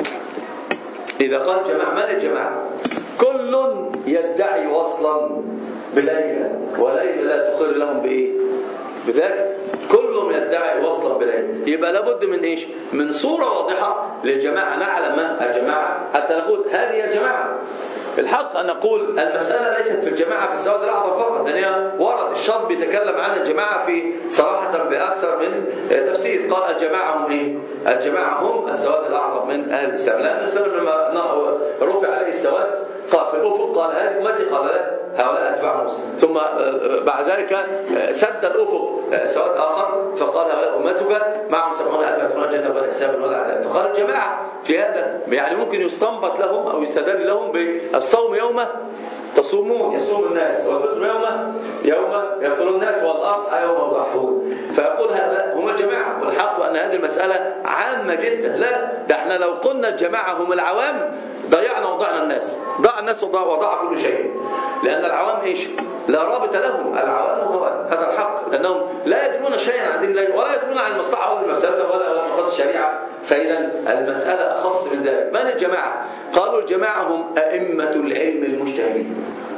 إذا قال جماعة من الجماعة؟ كل يدعي وصلا بليلى وليلى لا تقر لهم بإيه؟ بذلك كلهم يدعي وصلا بليلى. يبقى لابد من إيش؟ من صورة واضحة للجماعة، نعلم من الجماعة حتى نقول هذه الجماعة. الحق أن نقول المسألة ليست في الجماعة في السواد الأعظم فقط، لأنها ورد الشاطبي بيتكلم عن الجماعة في صراحة بأكثر من تفسير. قال الجماعة هم إيه؟ الجماعة هم السواد الأعظم من أهل الإسلام، لأن الإسلام لما رفع عليه السواد قال في الأفق قال هذه أمتي، قال لا هؤلاء أتباع موسى. ثم بعد ذلك سد الأفق سواد آخر فقال هؤلاء أمتك معهم سبعون ألف يدخلون الجنة ولا حساب ولا عذاب. فقال الجماعة في هذا يعني ممكن يستنبط لهم أو يستدل لهم بالصوم يومه تصومون يصوم الناس، والفطر يومه يوم يفطر الناس، والأضحى يوم يضحون. فيقول هؤلاء هم الجماعة. والحق أن هذه المسألة عامة جدا. لا ده احنا لو قلنا الجماعة هم العوام ضيعنا وضعنا الناس، ضاع الناس وضاع كل شيء. لأن العوام إيش؟ لا رابط لهم. العوام هو هذا الحق، لأنهم لا يدرون شيئا عن دين الله ولا يدرون عن المصلحة ولا المفسدة ولا فقط الشريعة. فإذا المسألة أخص من ذلك. من الجماعة؟ قالوا الجماعة هم أئمة العلم المجتهدين.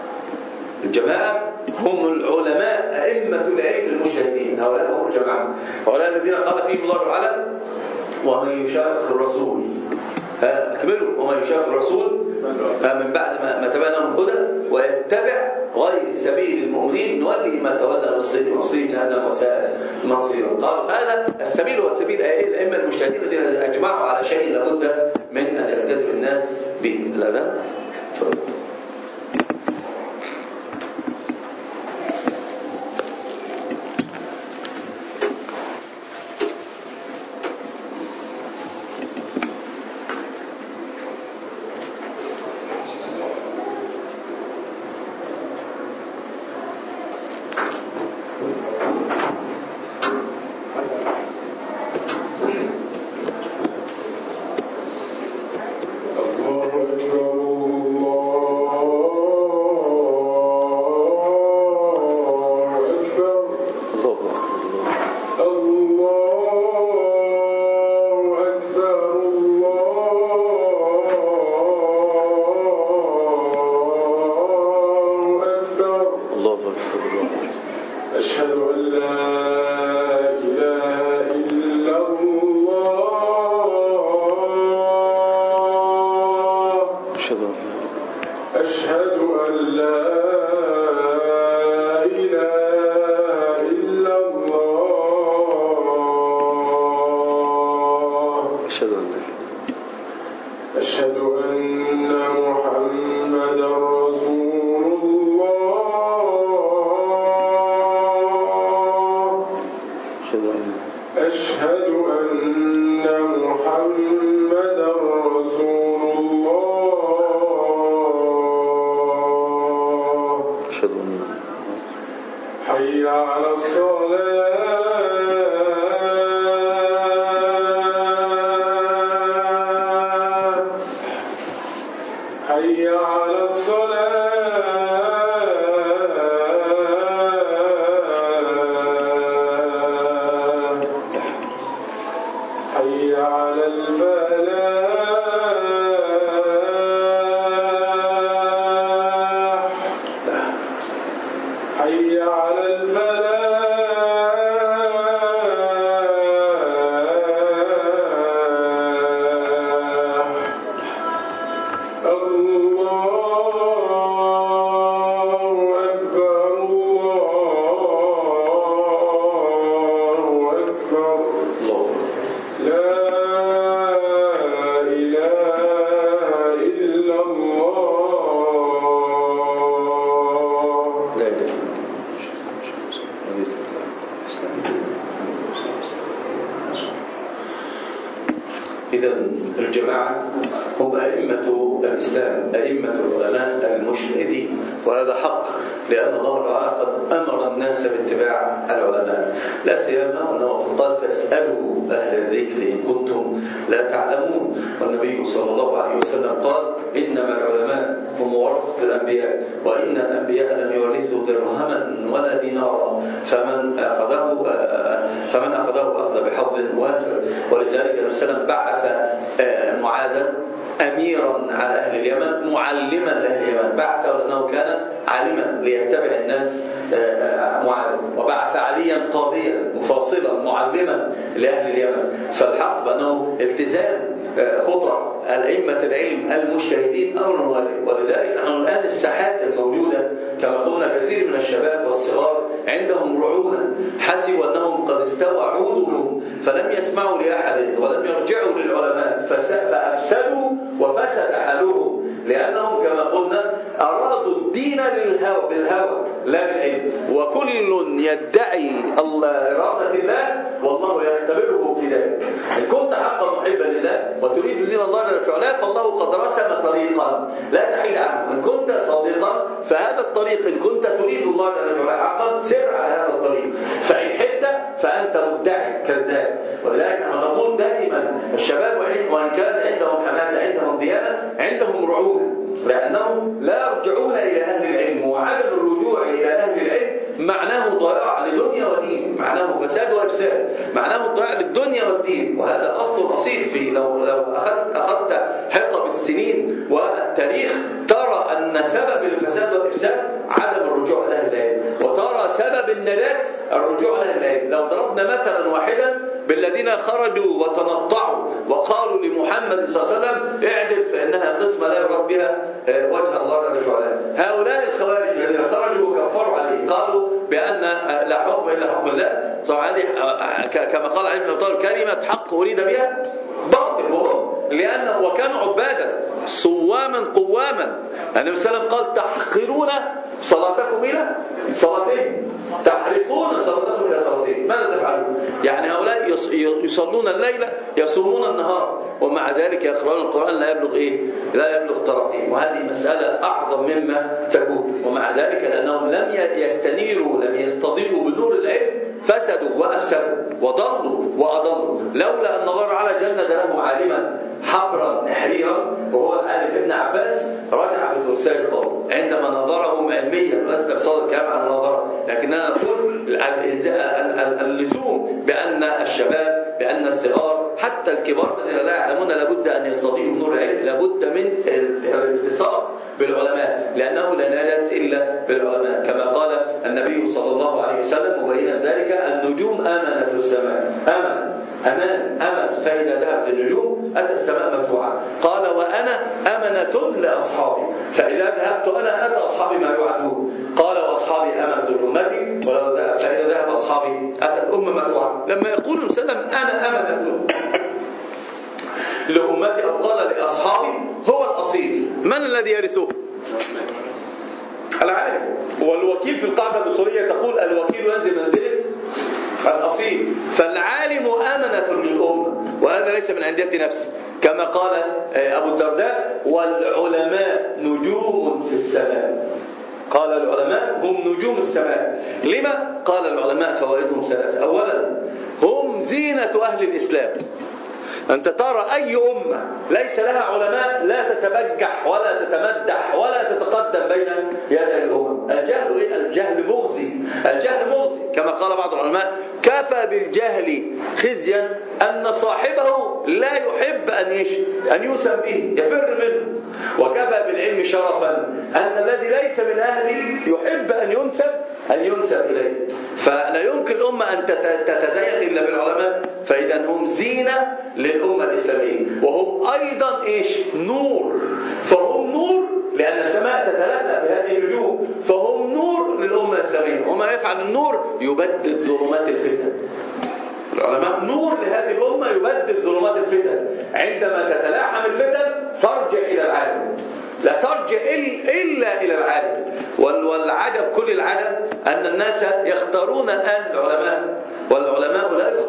الجماعة هم العلماء أئمة العلم المجتهدين، هؤلاء هم الجماعة. هؤلاء الذين قال فيهم الله تعالى ومن يشاق الرسول أكملوا ومن يشاق الرسول من بعد ما تبين لهم الهدى ويتبع غير سبيل المؤمنين نوليه ما تولى ونصليه جهنم وساءت مصيرا. قالوا هذا السبيل هو سبيل الأئمة المجتهدين الذين أجمعوا على شيء لابد من أن يلتزم الناس به. الأذان حي على الفلاح إذا الجماعة هم أئمة الإسلام، أئمة العلماء المجتهدين، وهذا حق، لأن الله تعالى قد أمر الناس باتباع العلماء، لا سيما أنه قال فاسألوا أهل الذكر إن كنتم لا تعلمون. والنبي صلى الله عليه وسلم قال إنما العلماء هم ورثة الأنبياء، وإن الأنبياء لم يورثوا درهما ولا دينارا، فمن أخذه فمن أخذه أخذ بحظ وافر. ولذلك النبي صلى الله عليه وسلم بعث معاذا أميرا على أهل اليمن، معلما لأهل اليمن، بعثه لأنه كان عالما ليتبع الناس معاذ، وبعث عليا قاضيا مفاصلا معلما لأهل اليمن. فالحق بأنه التزام خطى الأئمة العلم المجتهدين أمر واجب. ولذلك نحن الآن الساحات الموجودة كما قلنا كثير من الشباب والصغار عندهم رعونة، حسبوا أنهم قد استوى عودهم فلم يسمعوا لأحد ولم يرجعوا للعلماء فأفسدوا وفسد حالهم، لأنهم كما قلنا أرادوا الدين للهوى بالهوى لا بالعلم. وكل يدعي إرادة الله والله يختبره في ذلك. إن كنت حقا محبا لله وتريد دين الله جل في علاه فالله قد رسم طريقا لا تحيد عنه. إن كنت صادقا فهذا الطريق، إن كنت تريد الله جل في علاه حقا سر على هذا الطريق، فإن حدت فأنت مدعي كذاب. ولذلك نحن نقول دائما الشباب وإن كان عندهم حماسة عندهم ديانة عندهم رعونة، لأنهم لا يرجعون إلى أهل العلم، وعدم الرجوع إلى أهل العلم معناه ضياع لدنيا ودين، معناه فساد وإفساد، معناه ضياع للدنيا والدين. وهذا أصل أصيل في لو لو أخذت أخذت حقب السنين والتاريخ ترى أن سبب الفساد والإفساد عدم الرجوع إلى أهل العلم، وترى سبب النجاة الرجوع إلى أهل العلم. لو ضربنا مثلا واحدا بالذين خرجوا وتنطعوا وقالوا لمحمد صلى الله عليه وسلم اعدل فإنها قسمة لا يراد بها وجه الله جل وعلا. هؤلاء الخوارج الذين خرجوا وكفروا عليه قالوا بأن لا حكم إلا حكم الله. طبعا هذه كما قال علي بن أبي طالب كلمة حق أريد بها باطل، وهم لأنه وكانوا عبادا صواما قواما. النبي صلى الله عليه وسلم قال تحقرون صلاتكم إلى صلاتين، تحرقون صلاتكم إلى صلاتين، ماذا تفعلون؟ يعني هؤلاء يصلون الليل يصومون النهار، ومع ذلك يقرؤون القرآن لا يبلغ إيه؟ لا يبلغ التراقيم. وهذه مسألة أعظم مما تكون. ومع ذلك لأنهم لم يستنيروا لم يستضيئوا بنور العلم فسدوا وأفسدوا وضلوا وأضلوا. لولا أن الله تعالى جند له عالما حبرا حريرا وهو عالم ابن عباس رجع بثلثي القوم عندما نظرهم علميا، ولسنا بصدد الكلام عن النظر، لكننا نقول اللزوم بأن الشباب بأن الصغار حتى الكبار الذين لا يعلمون لابد أن يستطيعوا بنور العلم، لابد من الاتصال بالعلماء، لأنه لا نجاة إلا بالعلماء. كما قال النبي صلى الله عليه وسلم مبينا ذلك النجوم أمانة السماء، أمن أمان أمن، فإذا ذهبت النجوم أتى السماء مفتوحة. قال وأنا أمنة لأصحابي، فإذا ذهبت أنا أتى أصحابي ما يوعدون. قال وأصحابي أمنة لأمتي، ولو ذهب فإذا ذهب أصحابي أتى الأمة مفتوحة. لما يقول النبي صلى الله عليه وسلم أنا أمنة لأمتي أو قال لأصحابي هو الأصيل، من الذي يرثه؟ العالم. والوكيل في القاعدة الأصولية تقول الوكيل ينزل منزلة الأصيل، فالعالم أمنة للأمة، وهذا ليس من عندية نفسه، كما قال أبو الدرداء والعلماء نجوم في السماء. قال العلماء هم نجوم السماء. لما؟ قال العلماء فوائدهم ثلاثة. أولا هم زينة أهل الإسلام. أنت ترى أي أمة ليس لها علماء لا تتبجح ولا تتمدح ولا تتقدم بين يدي الأمم. الجهل إيه؟ الجهل مغزي، الجهل مغزي، كما قال بعض العلماء كفى بالجهل خزيا أن صاحبه لا يحب أن يش أن يوسم به، يفر منه. وكفى بالعلم شرفا أن الذي ليس من أهله يحب أن ينسب أن ينسب إليه. فلا يمكن الأمة أن تتزين إلا بالعلماء. فإذا هم زينة للأمة الإسلامية، وهم أيضا إيش؟ نور. فهم نور لأن السماء تتلألأ بهذه النجوم، فهم نور للأمة الإسلامية. وما يفعل النور؟ يبدد ظلمات الفتن. العلماء نور لهذه الأمة يبدد ظلمات الفتن. عندما تتلاحم الفتن فارجع إلى العالم، لا ترجع إلا إلى العالم. والعجب كل العجب أن الناس يختارون الآن العلماء، والعلماء لا يختارون.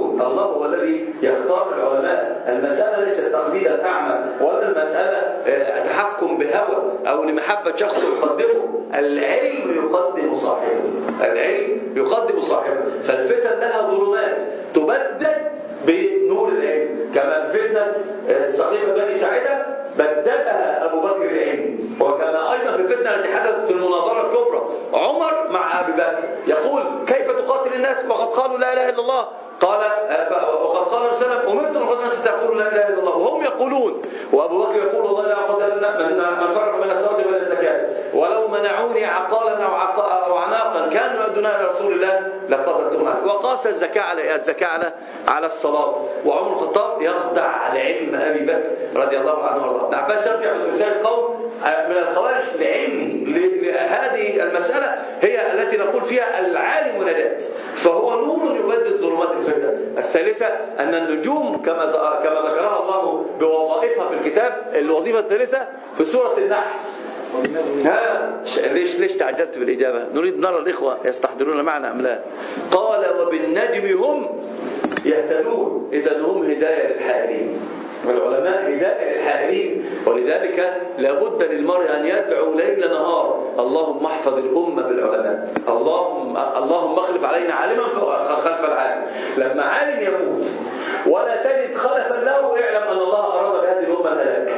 يقول الله هو الذي يختار العلماء. المسألة ليست تقليدا أعمى، ولا المسألة تحكم بهوى أو لمحبة شخص يقدمه. العلم يقدم صاحبه، العلم يقدم صاحبه. فالفتن لها ظلمات تبدد بنور العلم، كما فتنة السقيفة بني ساعدة بددها أبو بكر العلم، وكما أيضا في الفتنة التي حدثت في المناظرة الكبرى عمر مع أبي بكر يقول كيف تقاتل الناس وقد قالوا لا إله إلا الله؟ قال وقد قال النبي صلى الله عليه وسلم أمرت أن أقاتل الناس تقول لا إله إلا الله، وهم يقولون، وأبو بكر يقول والله لا أقاتلن من فرق بين الصلاة وبين الزكاة، ولو منعوني عقالا أو عناقا كانوا يؤدونها إلى رسول الله لقاتلتهم عليه. وقاس الزكاة على الزكاة على على الصلاة. وعمر الخطاب يخضع لعلم أبي بكر رضي الله عنه وارضاه. ابن عباس يرجع بسلسلة القوم من الخوارج لعلمه لهذه المسألة هي التي نقول فيها العالم نجاة، فهو نور يبدد ظلمات الفتن. الثالثة أن النجوم كما كما ذكرها الله بوظائفها في الكتاب. الوظيفة الثالثة في سورة النحل. ها ليش ليش تعجلت بالإجابة؟ نريد نرى الإخوة يستحضرون معنا أم لا. قال وبالنجم هم يهتدون، إذا هم هداية للحائرين، والعلماء هداية للحائرين. ولذلك لابد للمرء أن يدعو ليل نهار اللهم احفظ الأمة بالعلماء، اللهم اللهم اخلف علينا عالما خلف العالم. لما عالم يموت ولا تجد خلفا له اعلم أن الله أراد بهذه الأمة الهلاك،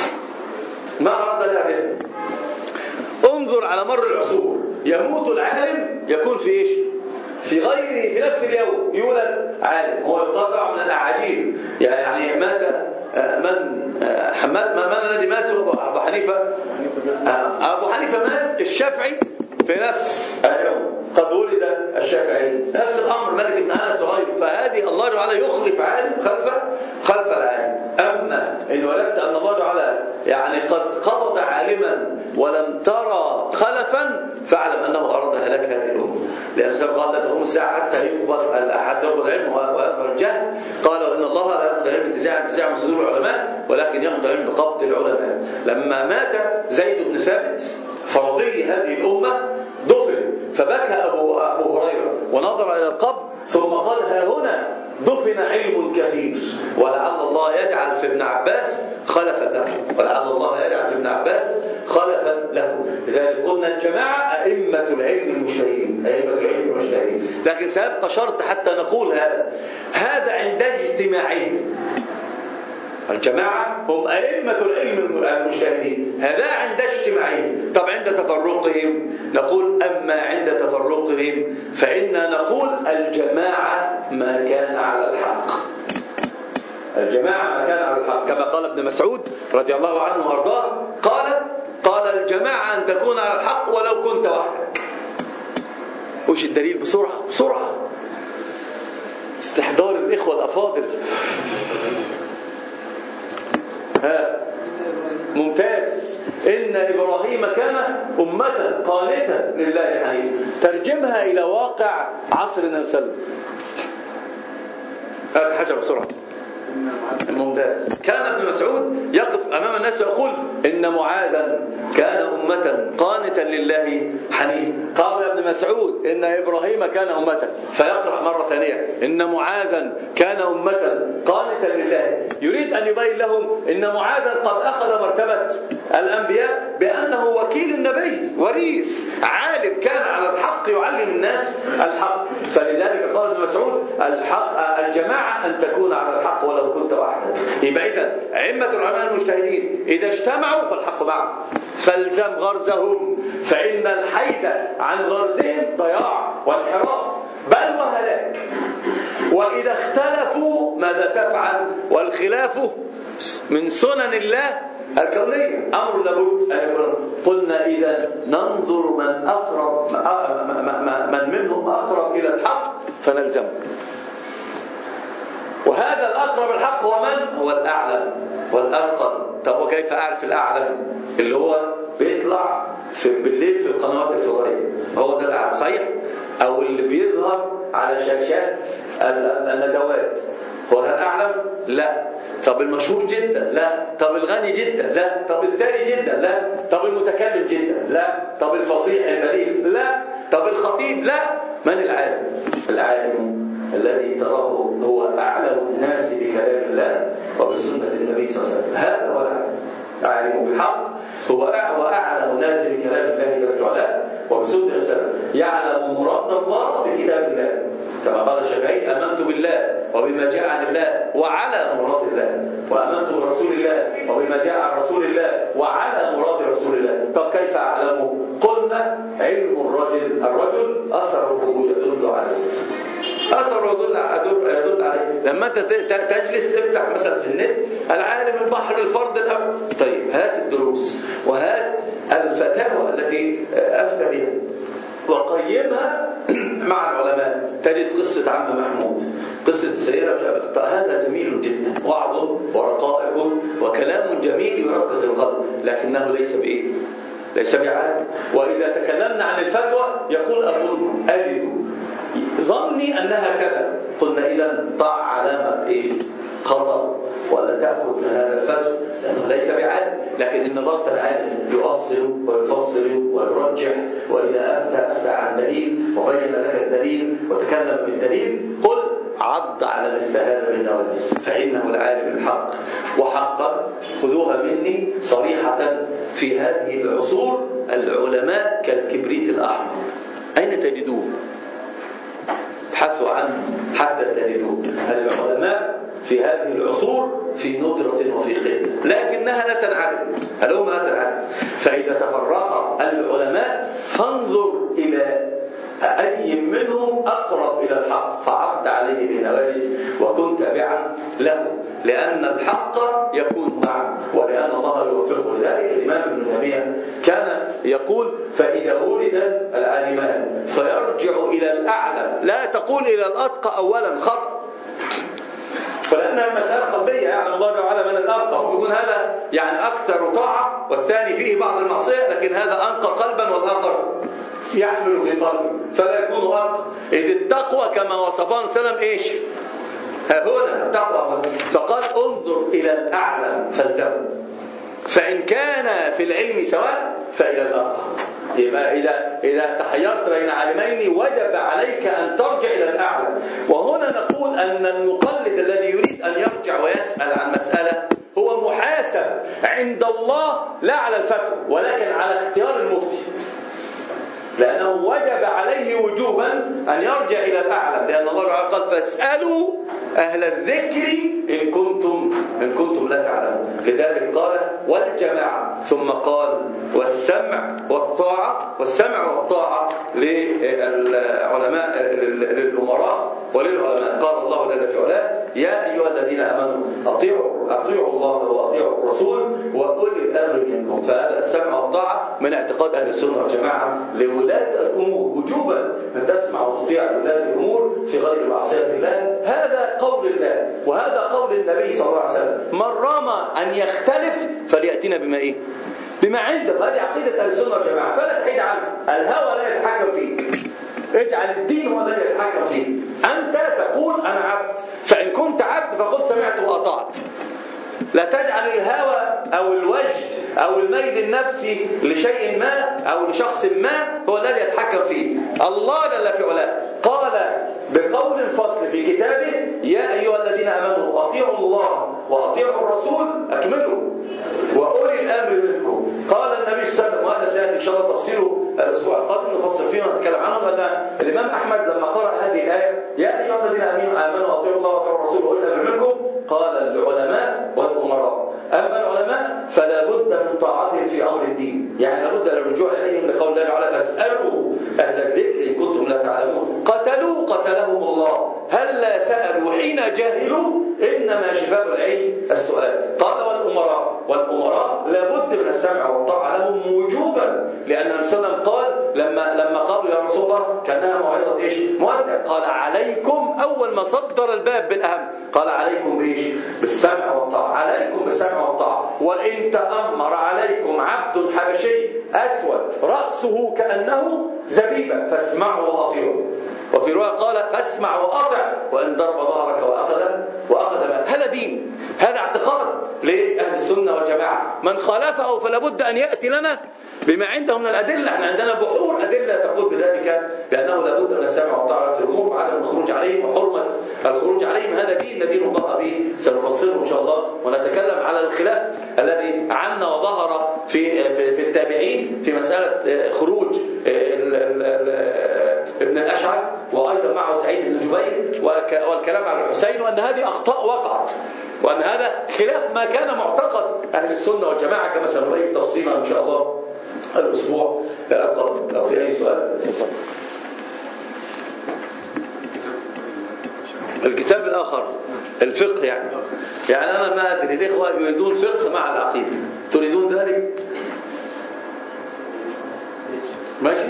ما أراد لها رفق. انظر على مر العصور، يموت العالم يكون في إيش؟ في غيره في نفس اليوم يولد عالم. هو يقطع من الأعاجيب. يعني مات من حماد من الذي مات؟ أبو حنيفة. أبو حنيفة مات، الشافعي في نفس اليوم قد ولد الشافعي، نفس الأمر مالك بن أنس وغيره. فهذه الله تعالى يخلف عالم خلف خلف العالم. أما إن ولدت أن الله تعالى يعني قد قبض عالما ولم ترى خلفا فاعلم أنه أراد هلاك هذه الأمة، لأن سبق قال لا تقوم الساعة حتى يقبض حتى يقبض العلم ويظهر الجهل. قالوا إن الله لا يقبض العلم انتزاعا انتزاعا من صدور العلماء، ولكن يقبض العلم بقبض العلماء. لما مات زيد بن ثابت فرضي هذه الأمة دفن، فبكى أبو, أبو هريرة ونظر إلى القبر ثم قال ها هنا دفن علم كثير، ولعل الله يجعل في ابن عباس خلفا له، ولعل الله يجعل في ابن عباس خلفا له. لذلك قلنا الجماعة أئمة العلم المجتهدين، أئمة العلم المجتهدين. لكن سيبقى شرط حتى نقول هذا هذا عند اجتماعهم. الجماعة هم أئمة العلم المجتهدين، هذا عند اجتماعهم. طب عند تفرقهم نقول أما عند تفرقهم فإننا نقول الجماعة ما كان على الحق، الجماعة ما كان على الحق. كما قال ابن مسعود رضي الله عنه وارضاه قال قال الجماعة أن تكون على الحق ولو كنت وحدك. وش الدليل؟ بسرعة بسرعة استحضار الإخوة الأفاضل. ها ممتاز. إن إبراهيم كان أمة قانتا لله حنيفا. ترجمها إلى واقع عصر النبي صلى الله عليه وسلم. هات حاجة بسرعة. ممتاز. كان ابن مسعود يقف أمام الناس ويقول إن معاذا كان أمة قانتا لله حنيفا. قال يا ابن مسعود إن إبراهيم كان أمة، فيقرأ مرة ثانية إن معاذا كان أمة قانتا لله. يريد أن يبين لهم إن معاذا قد أخذ مرتبة الأنبياء بأنه وكيل النبي وريث عالم كان على الحق يعلم الناس الحق. فلذلك قال ابن مسعود الحق الجماعة أن تكون على الحق ولو كنت وحدك. يبقى إذا أئمة العلماء المجتهدين إذا اجتمعوا فالحق معهم، فالزم غرزهم، فإن الحيد عن غرزهم ضياع وانحراف بل وهلاك. وإذا اختلفوا ماذا تفعل؟ والخلاف من سنن الله الكونية، أمر لابد أن يكون. قلنا إذا ننظر من أقرب من منهم أقرب إلى الحق فنلزمه، وهذا الأقرب الحق هو من؟ هو الأعلم والأتقن. طب وكيف أعرف الأعلم؟ اللي هو بيطلع في بالليل في القنوات الفضائية، هو ده الأعلم صحيح؟ أو اللي بيظهر على شاشات الندوات، هو ده الأعلم؟ لا. طب المشهور جدا؟ لا. طب الغني جدا؟ لا. طب الثري جدا؟ لا. طب المتكلم جدا؟ لا. طب الفصيح البليغ؟ لا. طب الخطيب؟ لا. من العالم؟ العالم الذي تراه هو أعلم الناس بكلام الله وبسنة النبي صلى الله عليه وسلم. هذا هو العالم. العالم بالحق هو أعلم الناس بكلام الله جل وعلا وبسنة النبي صلى الله عليه وسلم، يعلم مراد الله في كتاب الله، كما قال الشافعي: آمنت بالله وبما جاء عن الله وعلى مراد الله، وآمنت برسول الله وبما جاء عن رسول الله وعلى مراد رسول الله. طب كيف أعلمه؟ قلنا: علم الرجل الرجل أثره يدل عليه، أثره يدل يدل عليه. لما أنت تجلس تفتح مثلا في النت العالم البحر الفرد الأول، طيب هات الدروس وهات الفتاوى التي أفتى بها وقيمها مع العلماء، تجد قصة عم محمود، قصة السيدة في هذا جميل جدا، وعظ ورقائق وكلام جميل يرقق القلب، لكنه ليس بإيه؟ ليس بعالم. وإذا تكلمنا عن الفتوى يقول: أظن أجد ظني أنها كذا. قلنا: إذا ضع علامة إيه؟ خطأ، ولا تأخذ من هذا الفتوى لأنه ليس بعالم. لكن إن ضبط العالم يؤصل ويفصل ويرجح، وإذا أفتى أفتى عن دليل وبين لك الدليل وتكلم بالدليل، قل: عض على مثل هذا من نواجس، فإنه العالم الحق. وحقا خذوها مني صريحة، في هذه العصور العلماء كالكبريت الأحمر، أين تجدوه؟ ابحثوا عنه حتى تجدوه. العلماء في هذه العصور في ندرة وفي قلة، لكنها لا تنعدم. هلوم لا تنعدم. فإذا تفرق العلماء فانظر إلى أي منهم أقرب إلى الحق فعض عليه بالنواجذ وكن تابعا له، لأن الحق يكون معه ولأن الله يوفقه. لذلك الإمام ابن تيمية كان يقول: فإذا ولد العالمان فيرجع إلى الأعلم، لا تقول إلى الأتقى أولا، خطأ، ولأنها مسألة قلبية. يعلم الله تعالى من الأتقى، ويكون هذا يعني أكثر طاعة والثاني فيه بعض المعصية، لكن هذا أنقى قلبا والآخر يحمل في قلبه فلا يكون أتقى. إذ التقوى كما وصفها وسلم إيش؟ ها هنا التقوى. فقال: انظر إلى الأعلم فالزم، فإن كان في العلم سواء فإلى الأتقى. يبقى إذا إذا تحيرت بين عالمين وجب عليك أن ترجع إلى الأعلم. وهنا نقول أن المقلد الذي يريد أن يرجع ويسأل عن مسألة هو محاسب عند الله لا على الفتوى ولكن على اختيار المفتي، لأنه وجب عليه وجوبا أن يرجع إلى الأعلم، لأن الله تعالى قال: فاسألوا أهل الذكر إن كنتم إن كنتم لا تعلمون. لذلك قال: والجماعة، ثم قال: والسمع والطاعة. والسمع والطاعة للعلماء للأمراء وللعلماء. قال الله جل في علاه: يا أيها الذين آمنوا أطيعوا أطيعوا الله وأطيعوا الرسول وأولي الأمر منكم. فهذا السمع والطاعة من اعتقاد أهل السنة والجماعة لولاة الأمور، وجوبا أن تسمع وتطيع ولاة الأمور في غير معصية الله. هذا قول الله وهذا قول النبي صلى الله عليه وسلم. من رمى أن يختلف فليأتينا بما إيه؟ بما عنده. هذه عقيدة أهل السنة والجماعة، فلا تحيد عنه. الهوى لا يتحكم فيه، اجعل الدين هو الذي يتحكم فيه. أنت تقول: أنا عبد، فإن كنت عبد فقد سمعت وأطعت. لا تجعل الهوى أو الوجد أو الميل النفسي لشيء ما أو لشخص ما هو الذي يتحكم فيه. الله جل في علاه قال بقول فصل في كتابه: يا أيها الذين آمنوا أطيعوا الله وأطيعوا الرسول أكملوا وأولي الأمر منكم. قال النبي صلى الله عليه وسلم، وهذا سيأتي إن شاء الله تفصيله الأسبوع القادم نفصل فيه ونتكلم عنه، لأن الإمام أحمد لما قرأ هذه الآية: يا أيها الذين آمنوا أطيعوا الله وأطيعوا الرسول وأولي الأمر منكم، قال: العلماء والأمراء. أما العلماء فلا بد من طاعتهم في أمر الدين، يعني لا بد الرجوع إليهم لقول الله تعالى: فاسألوا أهل الذكر إن كنتم لا تعلمون. قتلوا قتلهم الله، هل لا سألوا حين جاهلوا؟ إنما شفاء العلم السؤال. قال: والأمراء والأمراء لا بد من السمع والطاعة لهم وجوبا، لأن النبي صلى الله عليه وسلم قال لما لما قالوا: يا رسول الله كأنها موعظة إيش؟ مودع. قال: عليكم، أول ما صدر الباب بالأهم قال: عليكم بإيش؟ بالسمع والطاعة. عليكم بالسمع والطاعة. وإن تأمر عليكم عبد حبشي أسود رأسه كأنه زبيبة فاسمعوا وأطيعوا. وفي رواية قال: فاسمع وأطع وإن ضرب ظهرك وأخذ وأخذ مال. هذا دين، هذا اعتقاد. لأهل السنة والجماعة. من خالفه فلا بد أن يأتي لنا بما عنده من الأدلة. احنا عندنا بحور أدلة تقول بذلك، بأنه لا بد من السمع والطاعة في الأمور وعدم الخروج عليهم وحرمة الخروج عليهم. هذا دين دين الله به، سنفصله إن شاء الله ونتكلم على الخلاف الذي عنا وظهر في في, في التابعين في مسألة خروج ال ال ال ابن الأشعث وأيضا معه سعيد بن جبير والكلام على الحسين، وأن هذه أخطاء وقعت، وأن هذا خلاف ما كان معتقد أهل السنة والجماعة كما سنبين تفصيلا إن شاء الله الأسبوع القادم. لو في أي سؤال. الكتاب الآخر الفقه، يعني يعني أنا ما أدري الإخوة يريدون فقه مع العقيدة، تريدون ذلك؟ ماشي.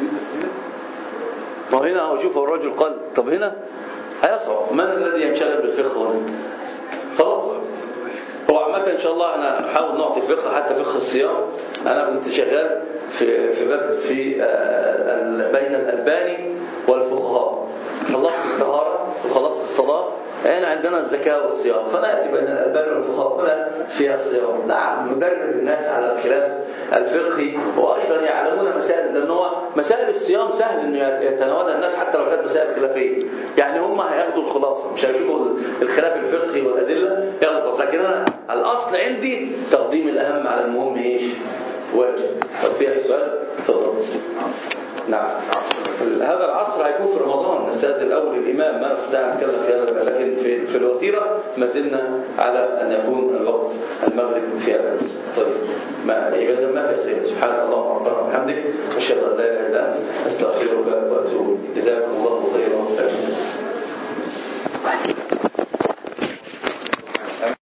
ما هنا هو شوفوا الرجل قال طب هنا هيصعب، من الذي ينشغل بالفقه هنا؟ خلاص هو عامة إن شاء الله أنا نحاول نعطي فقه، حتى فقه الصيام. أنا كنت شغال في في بدر في بين الألباني والفقهاء، خلصت الطهارة وخلصت الصلاة، احنا عندنا الزكاة والصيام، فنأتي بين الألباني والفقهاء هنا في الصيام. نعم ندرب الناس على الخلاف الفقهي، وأيضا يعلمون مسائل، لأن هو مسائل الصيام سهل إنه يتناولها الناس حتى لو كانت مسائل خلافية، يعني هم هياخدوا الخلاصة، مش هيشوفوا الخلاف الفقهي والأدلة ياخدوا الخلاصة. لكن أنا الأصل عندي تقديم الأهم على المهم إيش واجب. طب في أي سؤال؟ تفضل. نعم. هذا العصر هيكون في رمضان، نستأذن الأول الإمام، ما نستطيع نتكلم في هذا، لكن في في الوتيرة ما زلنا على أن يكون الوقت المغرب في هذا الوقت. طيب ما إذا ما في أسئلة. سبحانك اللهم ربنا وبحمدك أشهد أن لا إله إلا أنت أستغفرك وأتوب إليك. جزاكم الله